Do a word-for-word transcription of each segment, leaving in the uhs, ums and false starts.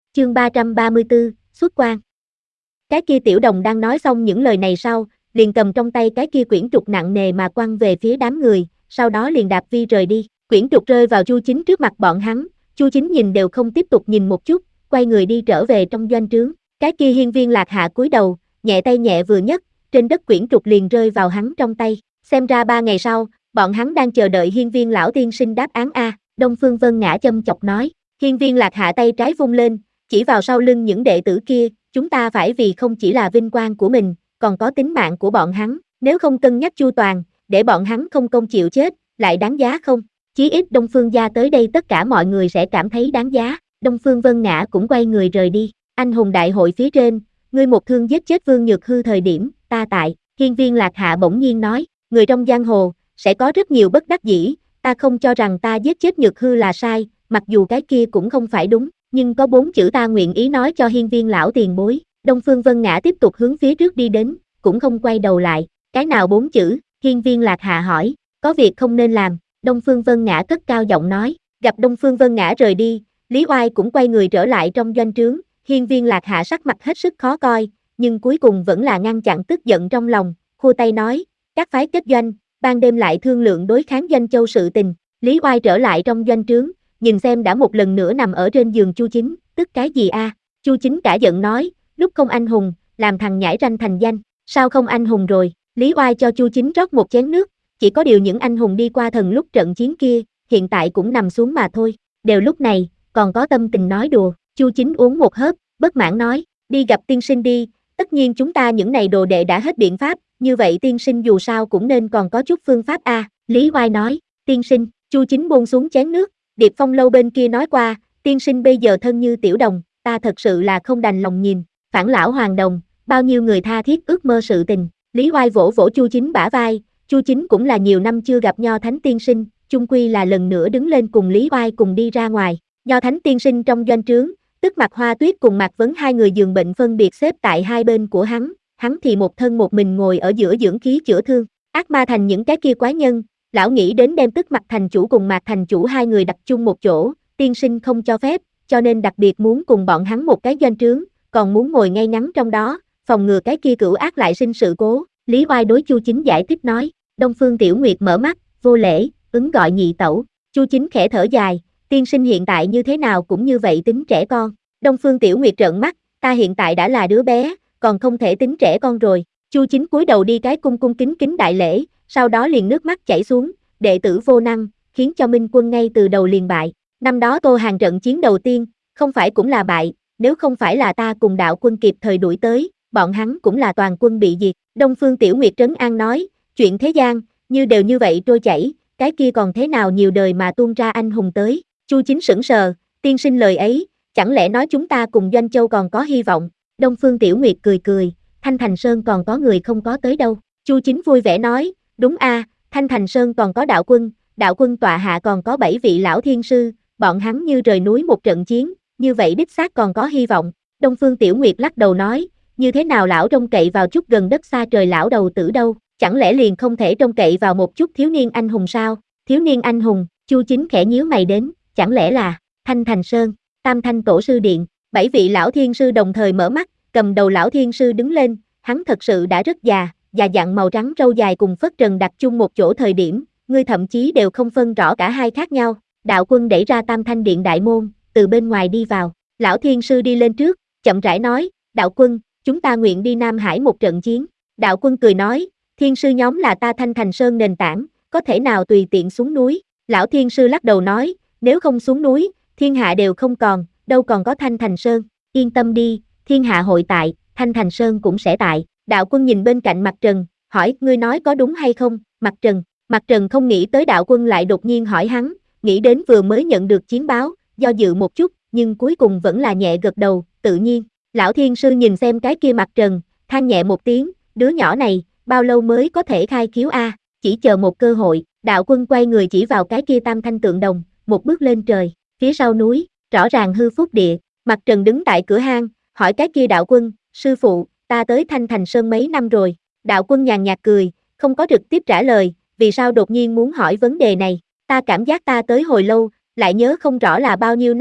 Chương ba trăm ba mươi tư, xuất quan. Cái kia tiểu đồng đang nói xong những lời này sau, liền cầm trong tay cái kia quyển trục nặng nề mà quăng về phía đám người, sau đó liền đạp vi rời đi. Quyển trục rơi vào Chu Chính trước mặt bọn hắn, Chu Chính nhìn đều không tiếp tục nhìn một chút, quay người đi trở về trong doanh trướng. Cái kia hiên viên Lạc Hạ cúi đầu, nhẹ tay nhẹ vừa nhấc, trên đất quyển trục liền rơi vào hắn trong tay. Xem ra ba ngày sau, bọn hắn đang chờ đợi hiên viên lão tiên sinh đáp án a. Đông Phương Vân Ngã châm chọc nói. Hiên viên Lạc Hạ tay trái vung lên, chỉ vào sau lưng những đệ tử kia, chúng ta phải vì không chỉ là vinh quang của mình, còn có tính mạng của bọn hắn, nếu không cân nhắc chu toàn, để bọn hắn không công chịu chết, lại đáng giá không? Chí ít Đông Phương gia tới đây tất cả mọi người sẽ cảm thấy đáng giá. Đông Phương Vân Ngã cũng quay người rời đi. Anh hùng đại hội phía trên, ngươi một thương giết chết Vương Nhược Hư thời điểm, ta tại. Hiên viên Lạc Hạ bỗng nhiên nói, người trong giang hồ, sẽ có rất nhiều bất đắc dĩ, ta không cho rằng ta giết chết Nhược Hư là sai, mặc dù cái kia cũng không phải đúng, nhưng có bốn chữ ta nguyện ý nói cho hiên viên lão tiền bối. Đông Phương Vân Ngã tiếp tục hướng phía trước đi đến, cũng không quay đầu lại. Cái nào bốn chữ? Hiên viên Lạc Hạ hỏi. Có việc không nên làm. Đông Phương Vân Ngã cất cao giọng nói. Gặp Đông Phương Vân Ngã rời đi, Lý Oai cũng quay người trở lại trong doanh trướng. Hiên viên Lạc Hạ sắc mặt hết sức khó coi, nhưng cuối cùng vẫn là ngăn chặn tức giận trong lòng, khua tay nói, các phái kết doanh, ban đêm lại thương lượng đối kháng Doanh Châu sự tình. Lý Oai trở lại trong doanh trướng, nhìn xem đã một lần nữa nằm ở trên giường Chu Chính, tức cái gì a? Chu Chính cả giận nói, lúc không anh hùng, làm thằng nhãi ranh thành danh, sao không anh hùng rồi? Lý Oai cho Chu Chính rót một chén nước, chỉ có điều những anh hùng đi qua thần lúc trận chiến kia, hiện tại cũng nằm xuống mà thôi, đều lúc này, còn có tâm tình nói đùa. Chu Chính uống một hớp, bất mãn nói, đi gặp tiên sinh đi, tất nhiên chúng ta những này đồ đệ đã hết biện pháp, như vậy tiên sinh dù sao cũng nên còn có chút phương pháp a. Lý Oai nói, tiên sinh. Chu Chính buông xuống chén nước, Điệp Phong lâu bên kia nói qua, tiên sinh bây giờ thân như tiểu đồng, ta thật sự là không đành lòng nhìn, phản lão hoàng đồng, bao nhiêu người tha thiết ước mơ sự tình. Lý Oai vỗ vỗ Chu Chính bả vai, Chu Chính cũng là nhiều năm chưa gặp Nho Thánh tiên sinh, chung quy là lần nữa đứng lên cùng Lý Oai cùng đi ra ngoài. Nho Thánh tiên sinh trong doanh trướng, tức Mạc Hoa Tuyết cùng Mạc Vấn hai người giường bệnh phân biệt xếp tại hai bên của hắn, hắn thì một thân một mình ngồi ở giữa dưỡng khí chữa thương. Ác ma thành những cái kia quái nhân, lão nghĩ đến đem tức Mạc thành chủ cùng Mạc thành chủ hai người đặt chung một chỗ, tiên sinh không cho phép, cho nên đặc biệt muốn cùng bọn hắn một cái doanh trướng, còn muốn ngồi ngay ngắn trong đó, phòng ngừa cái kia cửu ác lại sinh sự cố. Lý Oai đối Chu Chính giải thích nói. Đông Phương Tiểu Nguyệt mở mắt, vô lễ, ứng gọi nhị tẩu. Chu Chính khẽ thở dài, tiên sinh hiện tại như thế nào cũng như vậy tính trẻ con. Đông Phương Tiểu Nguyệt trợn mắt, ta hiện tại đã là đứa bé, còn không thể tính trẻ con rồi. Chu Chính cúi đầu đi cái cung cung kính kính đại lễ, sau đó liền nước mắt chảy xuống, đệ tử vô năng, khiến cho Minh Quân ngay từ đầu liền bại. Năm đó Tô Hàng trận chiến đầu tiên, không phải cũng là bại, nếu không phải là ta cùng đạo quân kịp thời đuổi tới, bọn hắn cũng là toàn quân bị diệt. Đông Phương Tiểu Nguyệt trấn an nói, chuyện thế gian, như đều như vậy trôi chảy, cái kia còn thế nào nhiều đời mà tuôn ra anh hùng tới. Chu Chính sững sờ, tiên sinh lời ấy, chẳng lẽ nói chúng ta cùng Doanh Châu còn có hy vọng. Đông Phương Tiểu Nguyệt cười cười, Thanh Thành Sơn còn có người không có tới đâu. Chu Chính vui vẻ nói, đúng a, Thanh Thành Sơn còn có đạo quân, đạo quân tọa hạ còn có bảy vị lão thiên sư, bọn hắn như rời núi một trận chiến, như vậy đích xác còn có hy vọng. Đông Phương Tiểu Nguyệt lắc đầu nói, như thế nào lão trông cậy vào chút gần đất xa trời lão đầu tử đâu, chẳng lẽ liền không thể trông cậy vào một chút thiếu niên anh hùng sao? Thiếu niên anh hùng, Chu Chính khẽ nhíu mày đến, chẳng lẽ là Thanh Thành Sơn, Tam Thanh Tổ sư điện. Bảy vị lão thiên sư đồng thời mở mắt, cầm đầu lão thiên sư đứng lên, hắn thật sự đã rất già, già dặn màu trắng râu dài cùng phất trần đặt chung một chỗ thời điểm, ngươi thậm chí đều không phân rõ cả hai khác nhau. Đạo quân đẩy ra Tam Thanh điện đại môn, từ bên ngoài đi vào. Lão thiên sư đi lên trước, chậm rãi nói, đạo quân, chúng ta nguyện đi Nam Hải một trận chiến. Đạo quân cười nói, thiên sư nhóm là ta Thanh Thành Sơn nền tảng, có thể nào tùy tiện xuống núi. Lão thiên sư lắc đầu nói, nếu không xuống núi, thiên hạ đều không còn, đâu còn có Thanh Thành Sơn. Yên tâm đi, thiên hạ hội tại, Thanh Thành Sơn cũng sẽ tại. Đạo quân nhìn bên cạnh Mặt Trần, hỏi, ngươi nói có đúng hay không? Mặt Trần, Mặt Trần không nghĩ tới đạo quân lại đột nhiên hỏi hắn, nghĩ đến vừa mới nhận được chiến báo, do dự một chút, nhưng cuối cùng vẫn là nhẹ gật đầu, tự nhiên. Lão thiên sư nhìn xem cái kia Mặt Trần, than nhẹ một tiếng, đứa nhỏ này, bao lâu mới có thể khai khiếu a? Chỉ chờ một cơ hội. Đạo quân quay người chỉ vào cái kia Tam Thanh tượng đồng, một bước lên trời, phía sau núi, rõ ràng hư phúc địa. Mặt Trần đứng tại cửa hang, hỏi cái kia đạo quân, sư phụ, ta tới Thanh Thành Sơn mấy năm rồi. Đạo quân nhàn nhạt cười, không có trực tiếp trả lời, vì sao đột nhiên muốn hỏi vấn đề này. Ta cảm giác ta tới hồi lâu, lại nhớ không rõ là bao nhiêu năm,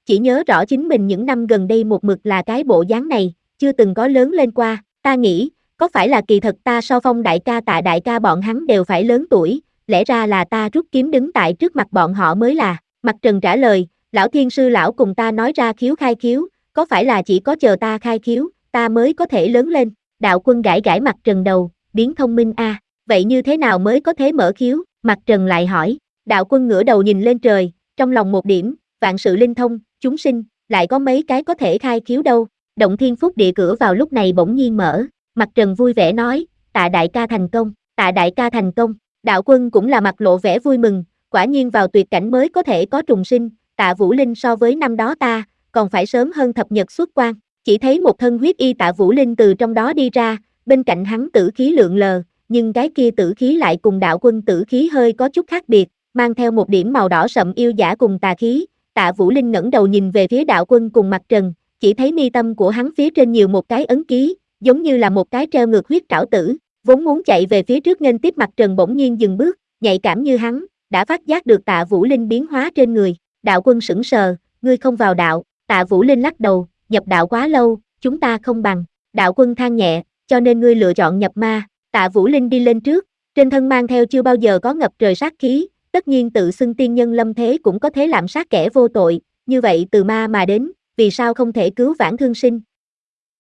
chỉ nhớ rõ chính mình những năm gần đây một mực là cái bộ dáng này, chưa từng có lớn lên qua, ta nghĩ, có phải là kỳ thật ta so Phong đại ca Tạ đại ca bọn hắn đều phải lớn tuổi, lẽ ra là ta rút kiếm đứng tại trước mặt bọn họ mới là, Mặt Trần trả lời, lão thiên sư lão cùng ta nói ra khiếu khai khiếu, có phải là chỉ có chờ ta khai khiếu, ta mới có thể lớn lên, Đạo Quân gãi gãi Mặt Trần đầu, biến thông minh a, à. Vậy như thế nào mới có thể mở khiếu, Mặt Trần lại hỏi, Đạo Quân ngửa đầu nhìn lên trời, trong lòng một điểm, vạn sự linh thông, chúng sinh, lại có mấy cái có thể khai khiếu đâu, động thiên phúc địa cửa vào lúc này bỗng nhiên mở, Mặt Trần vui vẻ nói, Tạ đại ca thành công, Tạ đại ca thành công, Đạo Quân cũng là mặt lộ vẻ vui mừng, quả nhiên vào tuyệt cảnh mới có thể có trùng sinh, Tạ Vũ Linh so với năm đó ta, còn phải sớm hơn thập nhật xuất quan, chỉ thấy một thân huyết y Tạ Vũ Linh từ trong đó đi ra, bên cạnh hắn tử khí lượn lờ, nhưng cái kia tử khí lại cùng Đạo Quân tử khí hơi có chút khác biệt, mang theo một điểm màu đỏ sậm yêu dã cùng tà khí, Tạ Vũ Linh ngẩng đầu nhìn về phía Đạo Quân cùng Mặt Trần, chỉ thấy mi tâm của hắn phía trên nhiều một cái ấn ký, giống như là một cái treo ngược huyết trảo tử, vốn muốn chạy về phía trước nghênh tiếp Mặt Trần bỗng nhiên dừng bước, nhạy cảm như hắn, đã phát giác được Tạ Vũ Linh biến hóa trên người, Đạo Quân sững sờ, ngươi không vào đạo, Tạ Vũ Linh lắc đầu, nhập đạo quá lâu, chúng ta không bằng, Đạo Quân than nhẹ, cho nên ngươi lựa chọn nhập ma, Tạ Vũ Linh đi lên trước, trên thân mang theo chưa bao giờ có ngập trời sát khí, tất nhiên tự xưng tiên nhân lâm thế cũng có thể làm sát kẻ vô tội, như vậy từ ma mà đến, vì sao không thể cứu vãn thương sinh,